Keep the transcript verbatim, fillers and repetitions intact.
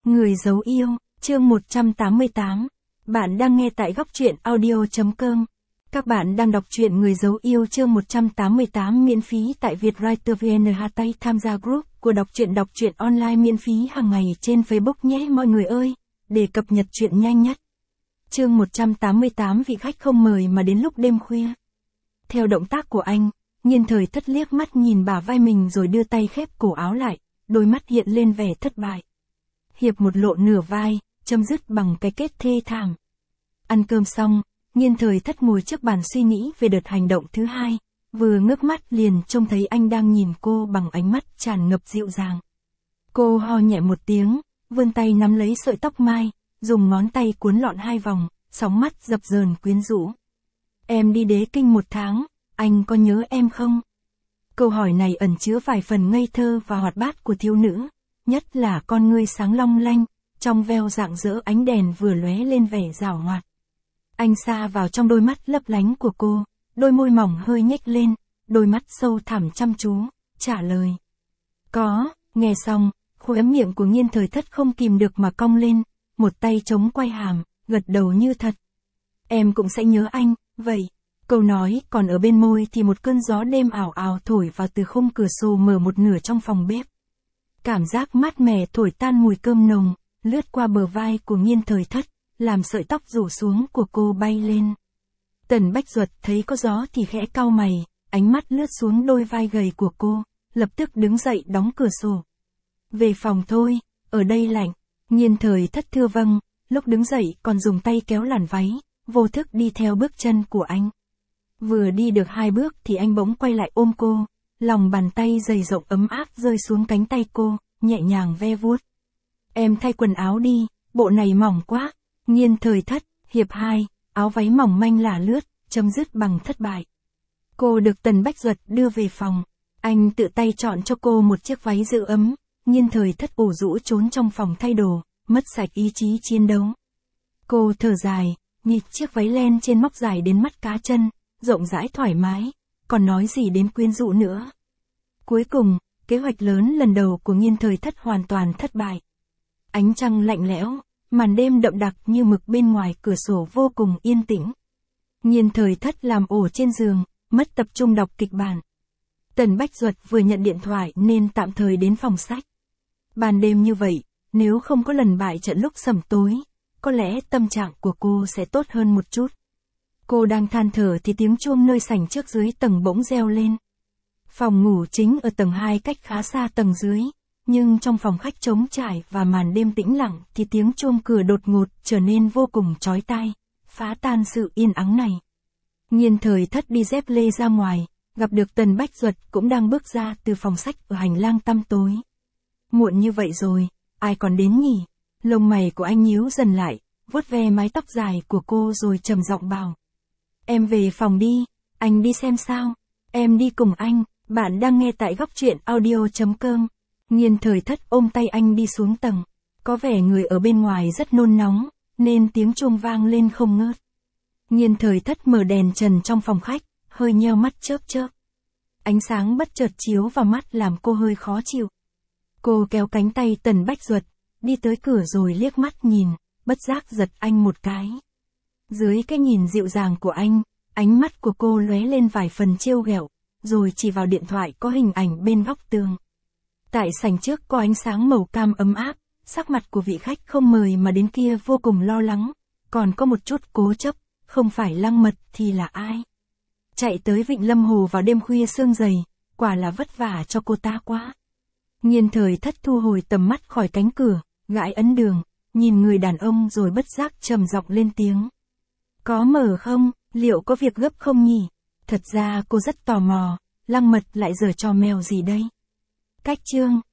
Người giấu yêu, chương một trăm tám mươi tám. Bạn đang nghe tại góc truyện audio chấm com. Các bạn đang đọc truyện Người giấu yêu chương một trăm tám mươi tám miễn phí tại Vietwriter vê en. Hashtag tham gia group của đọc truyện đọc truyện online miễn phí hàng ngày trên Facebook nhé mọi người ơi, để cập nhật truyện nhanh nhất. Chương một trăm tám mươi tám vị khách không mời mà đến lúc đêm khuya. Theo động tác của anh, Nhiên Thời Thất liếc mắt nhìn bả vai mình rồi đưa tay khép cổ áo lại, đôi mắt hiện lên vẻ thất bại. Hiệp một lộ nửa vai, chấm dứt bằng cái kết thê thảm. Ăn cơm xong, Nhiên Thời Thất ngồi trước bàn suy nghĩ về đợt hành động thứ hai, vừa ngước mắt liền trông thấy anh đang nhìn cô bằng ánh mắt tràn ngập dịu dàng. Cô ho nhẹ một tiếng, vươn tay nắm lấy sợi tóc mai, dùng ngón tay cuốn lọn hai vòng, sóng mắt dập dờn quyến rũ. Em đi Đế Kinh một tháng, anh có nhớ em không? Câu hỏi này ẩn chứa vài phần ngây thơ và hoạt bát của thiếu nữ, nhất là con ngươi sáng long lanh, trong veo rạng rỡ ánh đèn vừa lóe lên vẻ giảo hoạt. Anh sa vào trong đôi mắt lấp lánh của cô, đôi môi mỏng hơi nhếch lên, đôi mắt sâu thẳm chăm chú, trả lời. Có, nghe xong, khóe miệng của Nhiên Thời Thất không kìm được mà cong lên, một tay chống quai hàm, gật đầu như thật. Em cũng sẽ nhớ anh, vậy. Câu nói còn ở bên môi thì một cơn gió đêm ảo ảo thổi vào từ khung cửa sổ mở một nửa trong phòng bếp. Cảm giác mát mẻ thổi tan mùi cơm nồng, lướt qua bờ vai của Nhiên Thời Thất, làm sợi tóc rủ xuống của cô bay lên. Tần Bách Duật thấy có gió thì khẽ cau mày, ánh mắt lướt xuống đôi vai gầy của cô, lập tức đứng dậy đóng cửa sổ. Về phòng thôi, ở đây lạnh. Nhiên Thời Thất thưa vâng, lúc đứng dậy còn dùng tay kéo làn váy, vô thức đi theo bước chân của anh. Vừa đi được hai bước thì anh bỗng quay lại ôm cô, lòng bàn tay dày rộng ấm áp rơi xuống cánh tay cô, nhẹ nhàng ve vuốt. Em thay quần áo đi, bộ này mỏng quá. Nhiên Thời Thất, hiệp hai, áo váy mỏng manh lả lướt, chấm dứt bằng thất bại. Cô được Tần Bách Duật đưa về phòng, anh tự tay chọn cho cô một chiếc váy giữ ấm, Nhiên Thời Thất ủ rũ trốn trong phòng thay đồ, mất sạch ý chí chiến đấu. Cô thở dài, nhịt chiếc váy len trên móc dài đến mắt cá chân, rộng rãi thoải mái, còn nói gì đến quyến rũ nữa. Cuối cùng, kế hoạch lớn lần đầu của Nhiên Thời Thất hoàn toàn thất bại. Ánh trăng lạnh lẽo, màn đêm đậm đặc như mực bên ngoài cửa sổ vô cùng yên tĩnh. Nhiên Thời Thất làm ổ trên giường, mất tập trung đọc kịch bản. Tần Bách Duật vừa nhận điện thoại nên tạm thời đến phòng sách. Ban đêm như vậy, nếu không có lần bại trận lúc sẩm tối, có lẽ tâm trạng của cô sẽ tốt hơn một chút. Cô đang than thở thì tiếng chuông nơi sảnh trước dưới tầng bỗng reo lên. Phòng ngủ chính ở tầng hai cách khá xa tầng dưới, nhưng trong phòng khách trống trải và màn đêm tĩnh lặng thì tiếng chuông cửa đột ngột trở nên vô cùng chói tai, phá tan sự yên ắng này. Nhiên Thời Thất đi dép lê ra ngoài, gặp được Tần Bách Duật cũng đang bước ra từ phòng sách ở hành lang tăm tối. Muộn như vậy rồi, ai còn đến nhỉ? Lông mày của anh nhíu dần lại, vuốt ve mái tóc dài của cô rồi trầm giọng bảo. Em về phòng đi, anh đi xem sao. Em đi cùng anh. Bạn đang nghe tại góc truyện audio chấm com. Nhiên Thời Thất ôm tay anh đi xuống tầng. Có vẻ người ở bên ngoài rất nôn nóng, nên tiếng chuông vang lên không ngớt. Nhiên Thời Thất mở đèn trần trong phòng khách, hơi nheo mắt chớp chớp. Ánh sáng bất chợt chiếu vào mắt làm cô hơi khó chịu. Cô kéo cánh tay Tần Bách Duật, đi tới cửa rồi liếc mắt nhìn, bất giác giật anh một cái. Dưới cái nhìn dịu dàng của anh, ánh mắt của cô lóe lên vài phần trêu ghẹo, rồi chỉ vào điện thoại có hình ảnh bên góc tường. Tại sảnh trước có ánh sáng màu cam ấm áp, sắc mặt của vị khách không mời mà đến kia vô cùng lo lắng, còn có một chút cố chấp, không phải Lăng Mật thì là ai? Chạy tới Vịnh Lâm Hồ vào đêm khuya sương dày, quả là vất vả cho cô ta quá. Nhiên Thời Thất thu hồi tầm mắt khỏi cánh cửa, gãi ấn đường, nhìn người đàn ông rồi bất giác trầm giọng lên tiếng. Có mở không, liệu có việc gấp không nhỉ? Thật ra cô rất tò mò, Lăng Mật lại giở trò mèo gì đây? Cách chương,